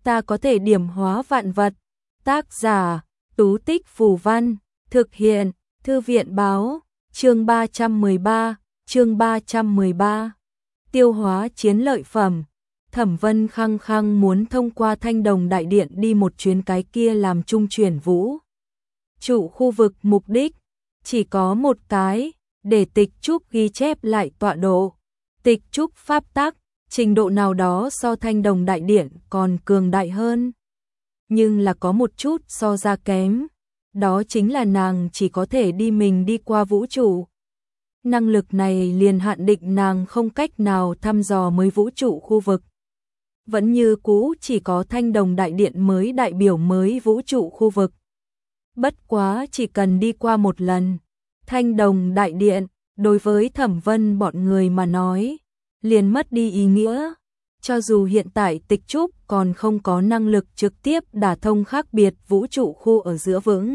ta có thể điểm hóa vạn vật. Tác giả, Tú Tích Phù Văn, thực hiện, Thư viện Báo, chương 313. Tiêu hóa chiến lợi phẩm. Thẩm Vân khăng khăng muốn thông qua Thanh Đồng Đại Điện đi một chuyến, cái kia làm trung chuyển vũ trụ khu vực, mục đích chỉ có một cái, để tịch trúc ghi chép lại tọa độ. Tịch trúc pháp tắc, trình độ nào đó so Thanh Đồng Đại Điện còn cường đại hơn. Nhưng là có một chút so ra kém, đó chính là nàng chỉ có thể mình đi qua vũ trụ. Năng lực này liền hạn định nàng không cách nào thăm dò mới vũ trụ khu vực. Vẫn như cũ chỉ có Thanh Đồng Đại Điện mới đại biểu mới vũ trụ khu vực. Bất quá chỉ cần đi qua một lần, Thanh Đồng Đại Điện, đối với Thẩm Vân bọn người mà nói, liền mất đi ý nghĩa. Cho dù hiện tại Tịch Trúc còn không có năng lực trực tiếp đả thông khác biệt vũ trụ khu ở giữa vững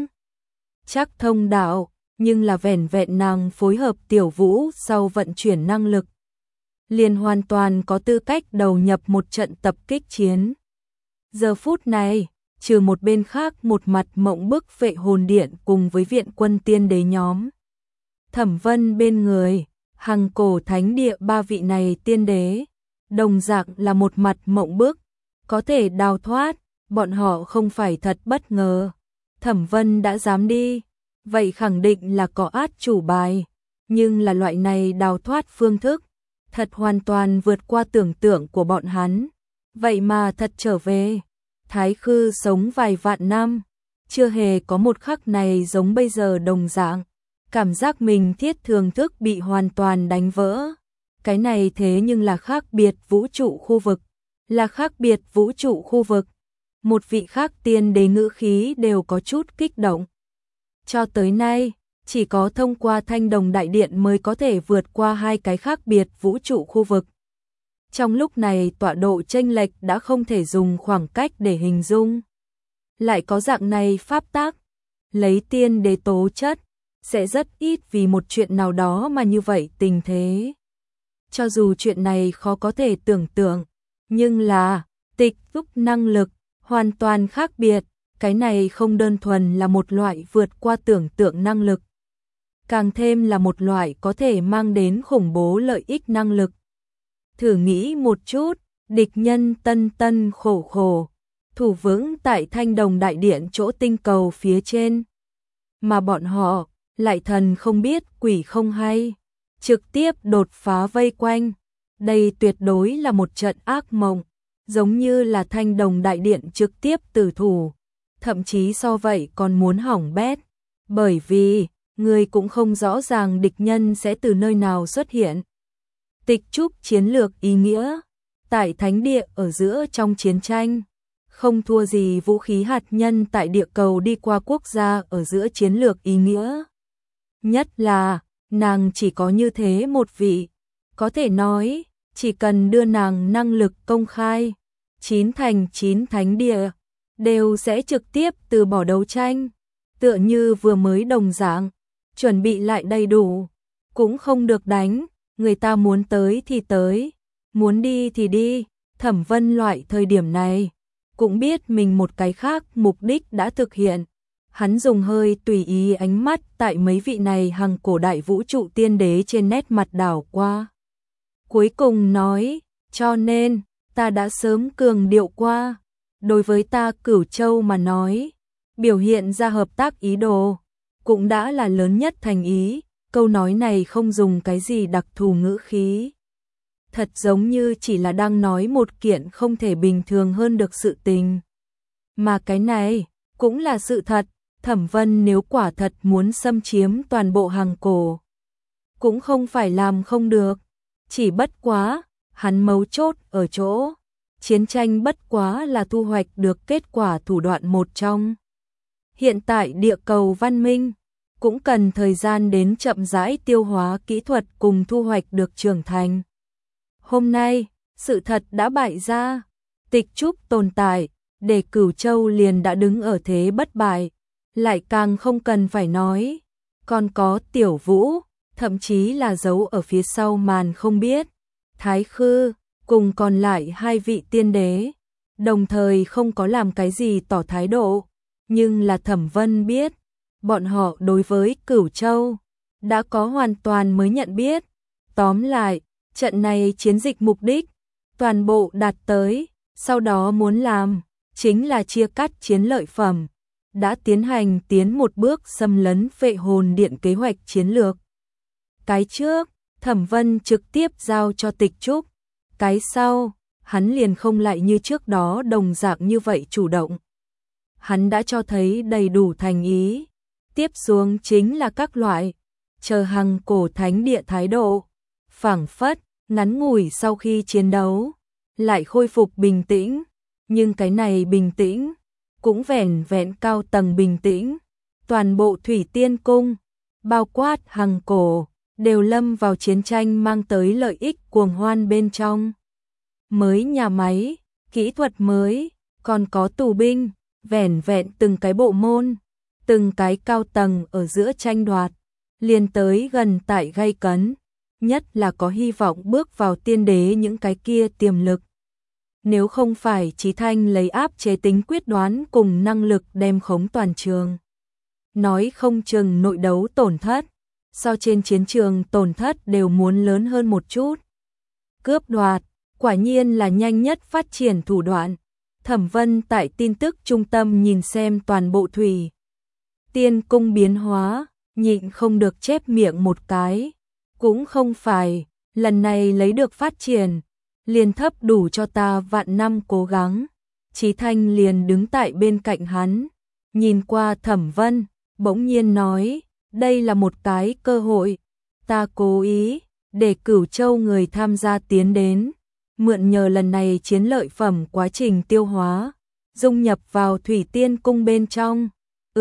chắc thông đạo, nhưng là vẻn vẹn nàng phối hợp Tiểu Vũ sau vận chuyển năng lực, liền hoàn toàn có tư cách đầu nhập một trận tập kích chiến. Giờ phút này, trừ một bên khác một mặt mộng bức Vệ Hồn Điện cùng với viện quân tiên đế nhóm, Thẩm Vân bên người, Hằng Cổ Thánh Địa ba vị này tiên đế, đồng dạng là một mặt mộng bức, có thể đào thoát, bọn họ không phải thật bất ngờ. Thẩm Vân đã dám đi, vậy khẳng định là có át chủ bài, nhưng là loại này đào thoát phương thức, thật hoàn toàn vượt qua tưởng tượng của bọn hắn. Vậy mà thật trở về, Thái Khư sống vài vạn năm, chưa hề có một khắc này giống bây giờ đồng dạng, cảm giác mình thiết thường thức bị hoàn toàn đánh vỡ. Cái này thế nhưng là khác biệt vũ trụ khu vực, là khác biệt vũ trụ khu vực. Một vị khác tiên đế ngữ khí đều có chút kích động. Cho tới nay, chỉ có thông qua Thanh Đồng Đại Điện mới có thể vượt qua hai cái khác biệt vũ trụ khu vực. Trong lúc này tọa độ chênh lệch đã không thể dùng khoảng cách để hình dung. Lại có dạng này pháp tắc, lấy tiên đế tố chất, sẽ rất ít vì một chuyện nào đó mà như vậy tình thế. Cho dù chuyện này khó có thể tưởng tượng, nhưng là Tịch Trúc năng lực hoàn toàn khác biệt, cái này không đơn thuần là một loại vượt qua tưởng tượng năng lực, càng thêm là một loại có thể mang đến khủng bố lợi ích năng lực. Thử nghĩ một chút, địch nhân tân khổ thủ vững tại Thanh Đồng Đại Điện chỗ tinh cầu phía trên, mà bọn họ lại thần không biết quỷ không hay, trực tiếp đột phá vây quanh. Đây tuyệt đối là một trận ác mộng, giống như là Thanh Đồng Đại Điện trực tiếp tử thủ, thậm chí so vậy còn muốn hỏng bét, bởi vì người cũng không rõ ràng địch nhân sẽ từ nơi nào xuất hiện. Tịch Trúc chiến lược ý nghĩa, tại thánh địa ở giữa trong chiến tranh, không thua gì vũ khí hạt nhân tại địa cầu đi qua quốc gia ở giữa chiến lược ý nghĩa. Nhất là, nàng chỉ có như thế một vị, có thể nói, chỉ cần đưa nàng năng lực công khai, 9 thành 9 thánh địa, đều sẽ trực tiếp từ bỏ đấu tranh, tựa như vừa mới đồng dạng, chuẩn bị lại đầy đủ, cũng không được đánh, người ta muốn tới thì tới, muốn đi thì đi. Thẩm Vân loại thời điểm này, cũng biết mình một cái khác mục đích đã thực hiện. Hắn dùng hơi tùy ý ánh mắt tại mấy vị này Hằng Cổ đại vũ trụ tiên đế trên nét mặt đảo qua. Cuối cùng nói, cho nên, ta đã sớm cường điệu qua, đối với ta Cửu Châu mà nói, biểu hiện ra hợp tác ý đồ, cũng đã là lớn nhất thành ý. Câu nói này không dùng cái gì đặc thù ngữ khí, thật giống như chỉ là đang nói một kiện không thể bình thường hơn được sự tình. Mà cái này, cũng là sự thật. Thẩm Vân nếu quả thật muốn xâm chiếm toàn bộ Hằng Cổ, cũng không phải làm không được, chỉ bất quá, hắn mấu chốt ở chỗ, chiến tranh bất quá là thu hoạch được kết quả thủ đoạn một trong. Hiện tại địa cầu văn minh, cũng cần thời gian đến chậm rãi tiêu hóa kỹ thuật cùng thu hoạch được trưởng thành. Hôm nay, sự thật đã bại ra, Tịch Trúc tồn tại, để Cửu Châu liền đã đứng ở thế bất bại. Lại càng không cần phải nói, còn có Tiểu Vũ, thậm chí là giấu ở phía sau màn không biết, Thái Khư, cùng còn lại hai vị tiên đế, đồng thời không có làm cái gì tỏ thái độ, nhưng là Thẩm Vân biết, bọn họ đối với Cửu Châu đã có hoàn toàn mới nhận biết. Tóm lại, trận này chiến dịch mục đích toàn bộ đạt tới, sau đó muốn làm chính là chia cắt chiến lợi phẩm, đã tiến hành tiến một bước xâm lấn Phệ Hồn Điện kế hoạch chiến lược. Cái trước, Thẩm Vân trực tiếp giao cho Tịch Trúc, cái sau, hắn liền không lại như trước đó đồng dạng như vậy chủ động. Hắn đã cho thấy đầy đủ thành ý, tiếp xuống chính là các loại chờ Hằng Cổ Thánh Địa thái độ, phảng phất ngắn ngủi sau khi chiến đấu lại khôi phục bình tĩnh, nhưng cái này bình tĩnh cũng vẻn vẹn cao tầng bình tĩnh, toàn bộ Thủy Tiên Cung, bao quát Hằng Cổ, đều lâm vào chiến tranh mang tới lợi ích cuồng hoan bên trong. Mới nhà máy, kỹ thuật mới, còn có tù binh, vẻn vẹn từng cái bộ môn, từng cái cao tầng ở giữa tranh đoạt, liền tới gần tại gay cấn, nhất là có hy vọng bước vào tiên đế những cái kia tiềm lực. Nếu không phải Chí Thanh lấy áp chế tính quyết đoán cùng năng lực đem khống toàn trường, nói không chừng nội đấu tổn thất, so trên chiến trường tổn thất đều muốn lớn hơn một chút. Cướp đoạt, quả nhiên là nhanh nhất phát triển thủ đoạn. Thẩm Vân tại tin tức trung tâm nhìn xem toàn bộ Thủy Tiên Cung biến hóa, nhịn không được chép miệng một cái. Cũng không phải, lần này lấy được phát triển, liền thấp đủ cho ta vạn năm cố gắng. Chí Thanh liền đứng tại bên cạnh hắn, nhìn qua Thẩm Vân, bỗng nhiên nói, đây là một cái cơ hội, ta cố ý để Cửu Châu người tham gia tiến đến, mượn nhờ lần này chiến lợi phẩm quá trình tiêu hóa, dung nhập vào Thủy Tiên Cung bên trong.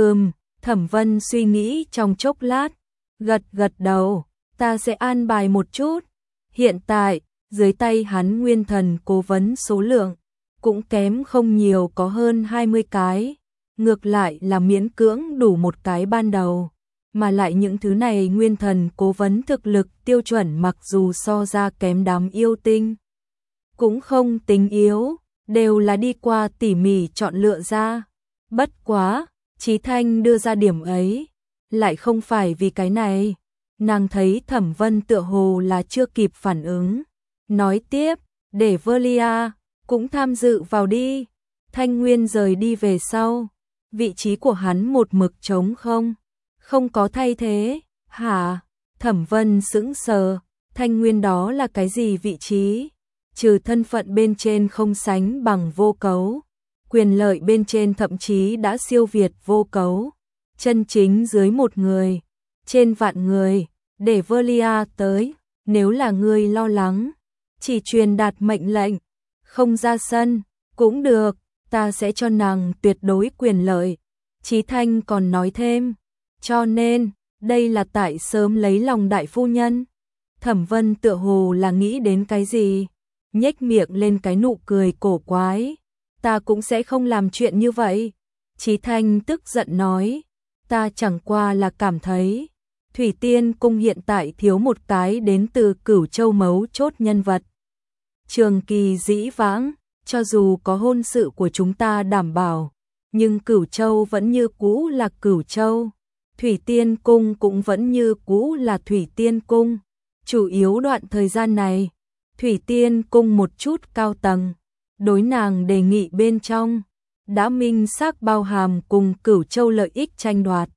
Thẩm Vân suy nghĩ trong chốc lát, gật gật đầu, ta sẽ an bài một chút. Hiện tại, dưới tay hắn nguyên thần cố vấn số lượng cũng kém không nhiều, có hơn 20 cái, ngược lại là miễn cưỡng đủ một cái ban đầu, mà lại những thứ này nguyên thần cố vấn thực lực tiêu chuẩn mặc dù so ra kém đám yêu tinh, cũng không tính yếu, đều là đi qua tỉ mỉ chọn lựa ra. Bất quá, Chí Thanh đưa ra điểm ấy, lại không phải vì cái này. Nàng thấy Thẩm Vân tựa hồ là chưa kịp phản ứng, nói tiếp, để Velia cũng tham dự vào đi. Thanh Nguyên rời đi về sau, vị trí của hắn một mực trống không có thay thế. Hả? Thẩm Vân sững sờ, Thanh Nguyên đó là cái gì vị trí? Trừ thân phận bên trên không sánh bằng Vô Cấu, quyền lợi bên trên thậm chí đã siêu việt Vô Cấu, chân chính dưới một người, trên vạn người, để Velia tới, nếu là ngươi lo lắng, chỉ truyền đạt mệnh lệnh, không ra sân, cũng được, ta sẽ cho nàng tuyệt đối quyền lợi. Chí Thanh còn nói thêm, cho nên, đây là tại sớm lấy lòng đại phu nhân. Thẩm Vân tựa hồ là nghĩ đến cái gì, nhếch miệng lên cái nụ cười cổ quái, ta cũng sẽ không làm chuyện như vậy. Chí Thanh tức giận nói, ta chẳng qua là cảm thấy Thủy Tiên Cung hiện tại thiếu một cái đến từ Cửu Châu mấu chốt nhân vật. Trường kỳ dĩ vãng, cho dù có hôn sự của chúng ta đảm bảo, nhưng Cửu Châu vẫn như cũ là Cửu Châu, Thủy Tiên Cung cũng vẫn như cũ là Thủy Tiên Cung. Chủ yếu đoạn thời gian này, Thủy Tiên Cung một chút cao tầng, đối nàng đề nghị bên trong, đã minh xác bao hàm cùng Cửu Châu lợi ích tranh đoạt.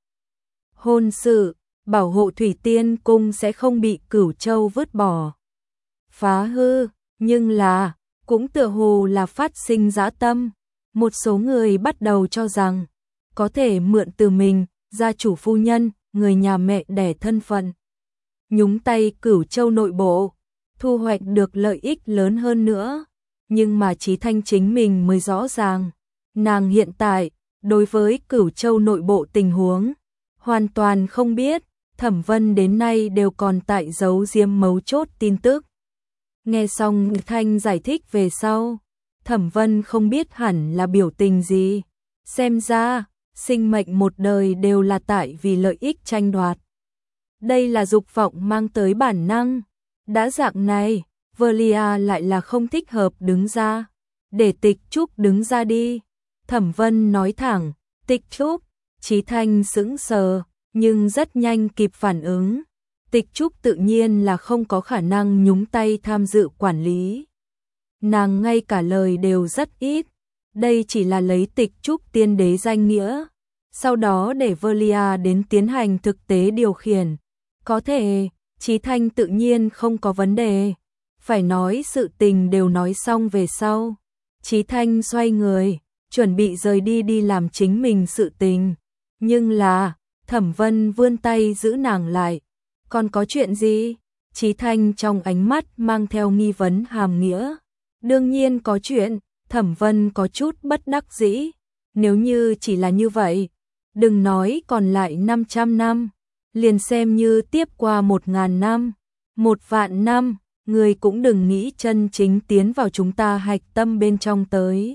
Hôn sự, bảo hộ Thủy Tiên Cung sẽ không bị Cửu Châu vứt bỏ, phá hư, nhưng là, cũng tựa hồ là phát sinh dã tâm. Một số người bắt đầu cho rằng, có thể mượn từ mình, gia chủ phu nhân, người nhà mẹ đẻ thân phận, nhúng tay Cửu Châu nội bộ, thu hoạch được lợi ích lớn hơn nữa. Nhưng mà Chí Thanh chính mình mới rõ ràng, nàng hiện tại, đối với Cửu Châu nội bộ tình huống, hoàn toàn không biết. Thẩm Vân đến nay đều còn tại giấu giếm mấu chốt tin tức. Nghe xong Thanh giải thích về sau, Thẩm Vân không biết hẳn là biểu tình gì. Xem ra, sinh mệnh một đời đều là tại vì lợi ích tranh đoạt. Đây là dục vọng mang tới bản năng. Đã dạng này, Velia lại là không thích hợp đứng ra. để Tịch Trúc đứng ra đi. Thẩm Vân nói thẳng, Tịch Trúc. Chí Thanh sững sờ, nhưng rất nhanh kịp phản ứng. Tịch Trúc tự nhiên là không có khả năng nhúng tay tham dự quản lý. Nàng ngay cả lời đều rất ít. Đây chỉ là lấy Tịch Trúc tiên đế danh nghĩa. Sau đó để Velia đến tiến hành thực tế điều khiển. Có thể, Chí Thanh tự nhiên không có vấn đề. Phải nói sự tình đều nói xong về sau. Chí Thanh xoay người, chuẩn bị rời đi đi làm chính mình sự tình. Nhưng là, Thẩm Vân vươn tay giữ nàng lại. Còn có chuyện gì? Chí Thanh trong ánh mắt mang theo nghi vấn hàm nghĩa. Đương nhiên có chuyện, Thẩm Vân có chút bất đắc dĩ. Nếu như chỉ là như vậy, đừng nói còn lại 500 năm, liền xem như tiếp qua 1000 năm, 1.000.000 năm, người cũng đừng nghĩ chân chính tiến vào chúng ta hạch tâm bên trong tới.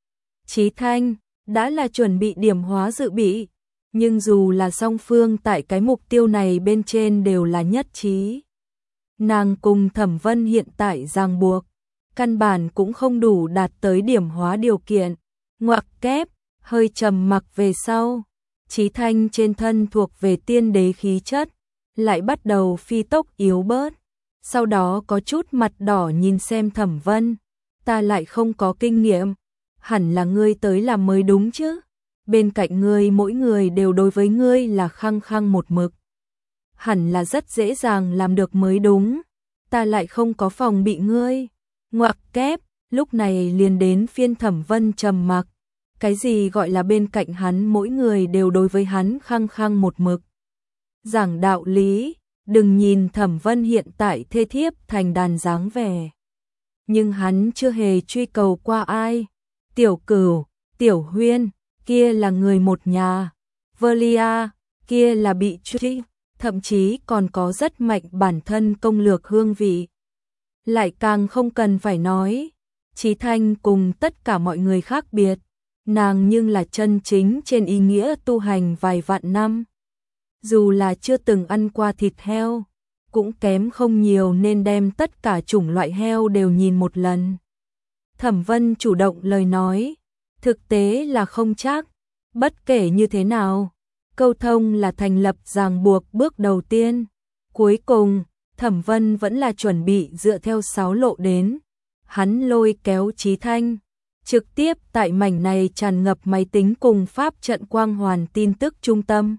Chí Thanh, đã là chuẩn bị điểm hóa dự bị, nhưng dù là song phương tại cái mục tiêu này bên trên đều là nhất trí. Nàng cùng Thẩm Vân hiện tại ràng buộc, căn bản cũng không đủ đạt tới điểm hóa điều kiện. Ngoặc kép, hơi trầm mặc về sau, Chí Thanh trên thân thuộc về tiên đế khí chất, lại bắt đầu phi tốc yếu bớt. Sau đó có chút mặt đỏ nhìn xem Thẩm Vân, ta lại không có kinh nghiệm, hẳn là ngươi tới làm mới đúng chứ. Bên cạnh ngươi mỗi người đều đối với ngươi là khăng khăng một mực. Hẳn là rất dễ dàng làm được mới đúng, ta lại không có phòng bị ngươi. Ngoặc kép, lúc này liền đến phiên Thẩm Vân trầm mặc. Cái gì gọi là bên cạnh hắn mỗi người đều đối với hắn khăng khăng một mực. Giảng đạo lý, đừng nhìn Thẩm Vân hiện tại thê thiếp thành đàn dáng vẻ. Nhưng hắn chưa hề truy cầu qua ai. Tiểu Cửu, Tiểu Huyên, kia là người một nhà. Velia, kia là bị truy, thậm chí còn có rất mạnh bản thân công lược hương vị. Lại càng không cần phải nói, Chí Thanh cùng tất cả mọi người khác biệt, nàng nhưng là chân chính trên ý nghĩa tu hành vài vạn năm. Dù là chưa từng ăn qua thịt heo, cũng kém không nhiều nên đem tất cả chủng loại heo đều nhìn một lần. Thẩm Vân chủ động lời nói, thực tế là không chắc, bất kể như thế nào, câu thông là thành lập ràng buộc bước đầu tiên. Cuối cùng, Thẩm Vân vẫn là chuẩn bị dựa theo 6 lộ đến. Hắn lôi kéo Chí Thanh, trực tiếp tại mảnh này tràn ngập máy tính cùng pháp trận quang hoàn tin tức trung tâm.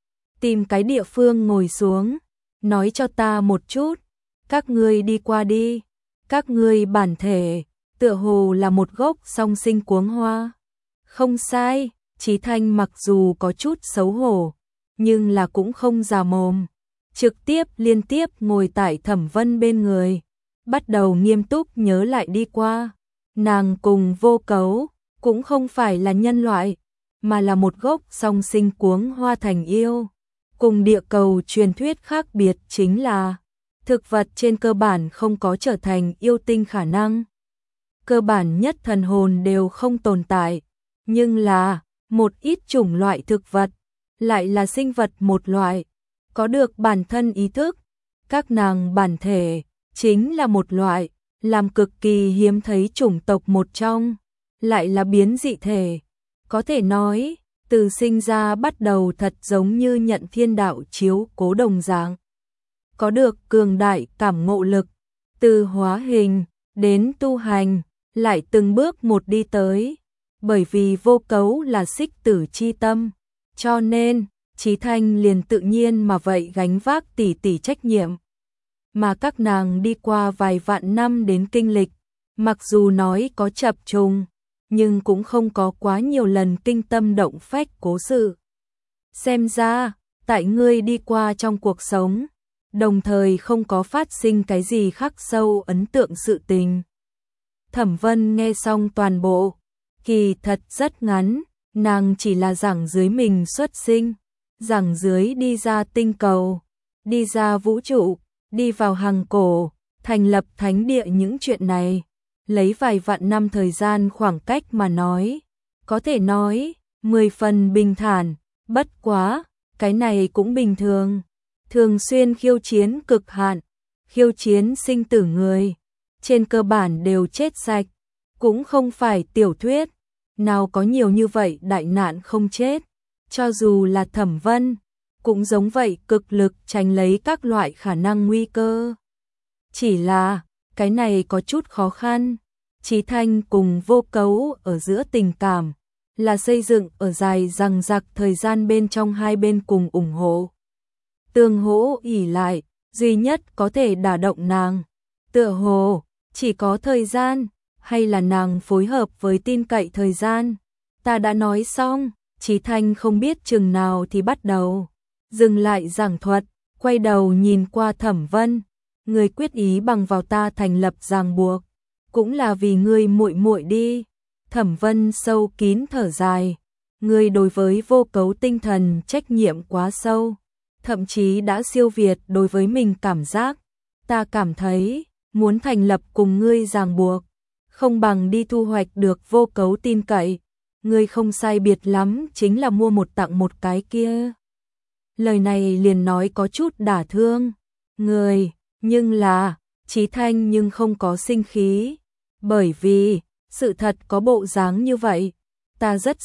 Tìm cái địa phương ngồi xuống, nói cho ta một chút, các ngươi đi qua đi, các ngươi bản thể, tựa hồ là một gốc song sinh cuống hoa. Không sai, Chí Thanh mặc dù có chút xấu hổ, nhưng là cũng không già mồm. Trực tiếp liên tiếp ngồi tại Thẩm Vân bên người, bắt đầu nghiêm túc nhớ lại đi qua. Nàng cùng Vô Cấu, cũng không phải là nhân loại, mà là một gốc song sinh cuống hoa thành yêu. Cùng địa cầu truyền thuyết khác biệt chính là, thực vật trên cơ bản không có trở thành yêu tinh khả năng. Cơ bản nhất thần hồn đều không tồn tại, nhưng là, một ít chủng loại thực vật, lại là sinh vật một loại, có được bản thân ý thức. Các nàng bản thể, chính là một loại, làm cực kỳ hiếm thấy chủng tộc một trong, lại là biến dị thể. Có thể nói, từ sinh ra bắt đầu thật giống như nhận thiên đạo chiếu cố đồng dạng. Có được cường đại cảm ngộ lực, từ hóa hình đến tu hành, lại từng bước một đi tới. Bởi vì Vô Cấu là xích tử chi tâm, cho nên Chí Thanh liền tự nhiên mà vậy gánh vác tỷ tỷ trách nhiệm. Mà các nàng đi qua vài vạn năm đến kinh lịch, mặc dù nói có chập trùng, nhưng cũng không có quá nhiều lần kinh tâm động phách cố sự. Xem ra, tại ngươi đi qua trong cuộc sống, đồng thời không có phát sinh cái gì khắc sâu ấn tượng sự tình. Thẩm Vân nghe xong toàn bộ, kỳ thật rất ngắn, nàng chỉ là giảng dưới mình xuất sinh, giảng dưới đi ra tinh cầu, đi ra vũ trụ, đi vào hằng cổ, thành lập thánh địa những chuyện này, lấy vài vạn năm thời gian khoảng cách mà nói, có thể nói, 10 phần bình thản, bất quá, cái này cũng bình thường, thường xuyên khiêu chiến cực hạn, khiêu chiến sinh tử người, trên cơ bản đều chết sạch, cũng không phải tiểu thuyết, nào có nhiều như vậy đại nạn không chết, cho dù là Thẩm Vân, cũng giống vậy cực lực tránh lấy các loại khả năng nguy cơ. Chỉ là, cái này có chút khó khăn, Chí Thanh cùng Vô Cấu ở giữa tình cảm, là xây dựng ở dài dằng dặc thời gian bên trong hai bên cùng ủng hộ. Tương hỗ ỷ lại, duy nhất có thể đả động nàng, tựa hồ, chỉ có thời gian, hay là nàng phối hợp với tin cậy thời gian. Ta đã nói xong, Chí Thanh không biết chừng nào thì bắt đầu dừng lại giảng thuật, quay đầu nhìn qua Thẩm Vân, người quyết ý bằng vào ta thành lập ràng buộc, cũng là vì ngươi muội muội đi. Thẩm Vân sâu kín thở dài, ngươi đối với Vô Cấu tinh thần trách nhiệm quá sâu, thậm chí đã siêu việt đối với mình cảm giác. Ta cảm thấy, muốn thành lập cùng ngươi ràng buộc, không bằng đi thu hoạch được Vô Cấu tin cậy. Ngươi không sai biệt lắm chính là mua một tặng một cái kia. Lời này liền nói có chút đả thương người, nhưng là, Chí Thanh nhưng không có sinh khí, bởi vì, sự thật có bộ dáng như vậy, ta rất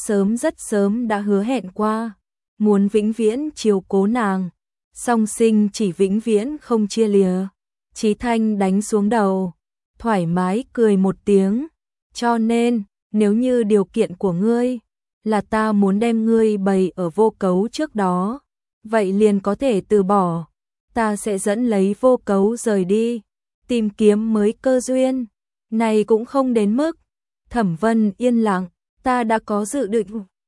sớm đã hứa hẹn qua, muốn vĩnh viễn chiếu cố nàng, song sinh chỉ vĩnh viễn không chia lìa. Chí Thanh đánh xuống đầu, thoải mái cười một tiếng, cho nên, nếu như điều kiện của ngươi là ta muốn đem ngươi bày ở Vô Cấu trước đó, vậy liền có thể từ bỏ, ta sẽ dẫn lấy Vô Cấu rời đi, tìm kiếm mới cơ duyên, này cũng không đến mức. Thẩm Vân yên lặng, ta đã có dự định.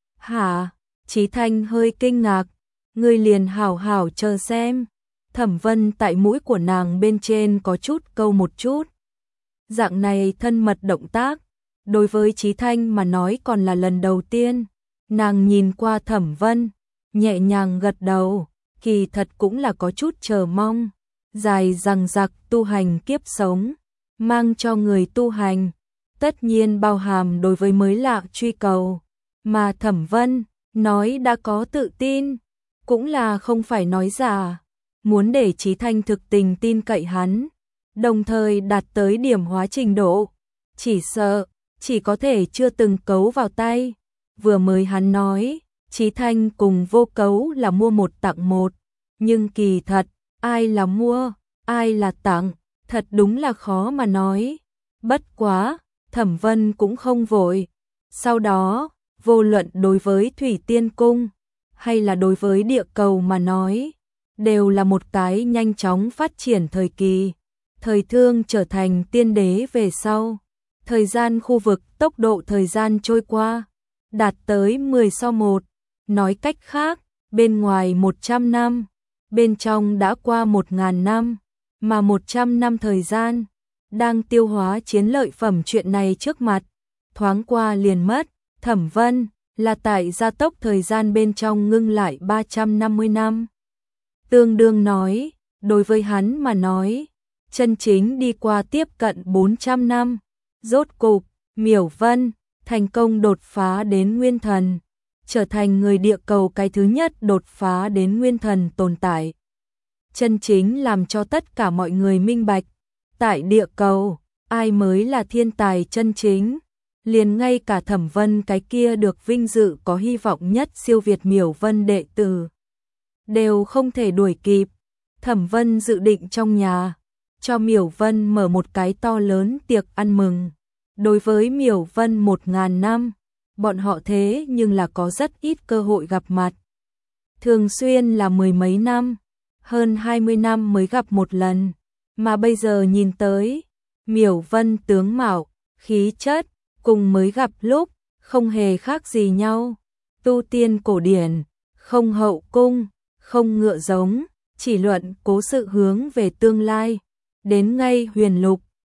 Hả? Chí Thanh hơi kinh ngạc, ngươi liền hảo hảo chờ xem. Thẩm Vân tại mũi của nàng bên trên có chút câu một chút. Dạng này thân mật động tác, đối với Chí Thanh mà nói còn là lần đầu tiên. Nàng nhìn qua Thẩm Vân, nhẹ nhàng gật đầu, kỳ thật cũng là có chút chờ mong. Dài dằng dặc tu hành kiếp sống, mang cho người tu hành, tất nhiên bao hàm đối với mới lạ truy cầu. Mà Thẩm Vân, nói đã có tự tin, cũng là không phải nói giả. Muốn để Chí Thanh thực tình tin cậy hắn, đồng thời đạt tới điểm hóa trình độ, chỉ sợ, chỉ có thể chưa từng cấu vào tay. Vừa mới hắn nói, Chí Thanh cùng Vô Cấu là mua một tặng một, nhưng kỳ thật, ai là mua, ai là tặng, thật đúng là khó mà nói. Bất quá, Thẩm Vân cũng không vội. Sau đó, vô luận đối với Thủy Tiên Cung, hay là đối với địa cầu mà nói, đều là một cái nhanh chóng phát triển thời kỳ. Thời Thương trở thành tiên đế về sau, thời gian khu vực tốc độ thời gian trôi qua, đạt tới 10:1. Nói cách khác, bên ngoài 100 năm, bên trong đã qua 1000 năm, mà 100 năm thời gian, đang tiêu hóa chiến lợi phẩm chuyện này trước mặt, thoáng qua liền mất. Thẩm Vân, là tại gia tốc thời gian bên trong ngưng lại 350 năm. Tương đương nói, đối với hắn mà nói, chân chính đi qua tiếp cận 400 năm. Rốt cục, Miểu Vân, thành công đột phá đến Nguyên Thần, trở thành người địa cầu cái thứ nhất đột phá đến Nguyên Thần tồn tại. Chân chính làm cho tất cả mọi người minh bạch, tại địa cầu, ai mới là thiên tài chân chính. Liền ngay cả Thẩm Vân cái kia được vinh dự có hy vọng nhất siêu việt Miểu Vân đệ tử, đều không thể đuổi kịp. Thẩm Vân dự định trong nhà, cho Miểu Vân mở một cái to lớn tiệc ăn mừng. Đối với Miểu Vân 1000 năm, bọn họ thế nhưng là có rất ít cơ hội gặp mặt. Thường xuyên là mười mấy năm, hơn 20 năm mới gặp một lần, mà bây giờ nhìn tới, Miểu Vân tướng mạo, khí chất, cùng mới gặp lúc, không hề khác gì nhau. Tu tiên cổ điển, không hậu cung, không ngựa giống, chỉ luận cố sự hướng về tương lai. Đến ngay huyền lục,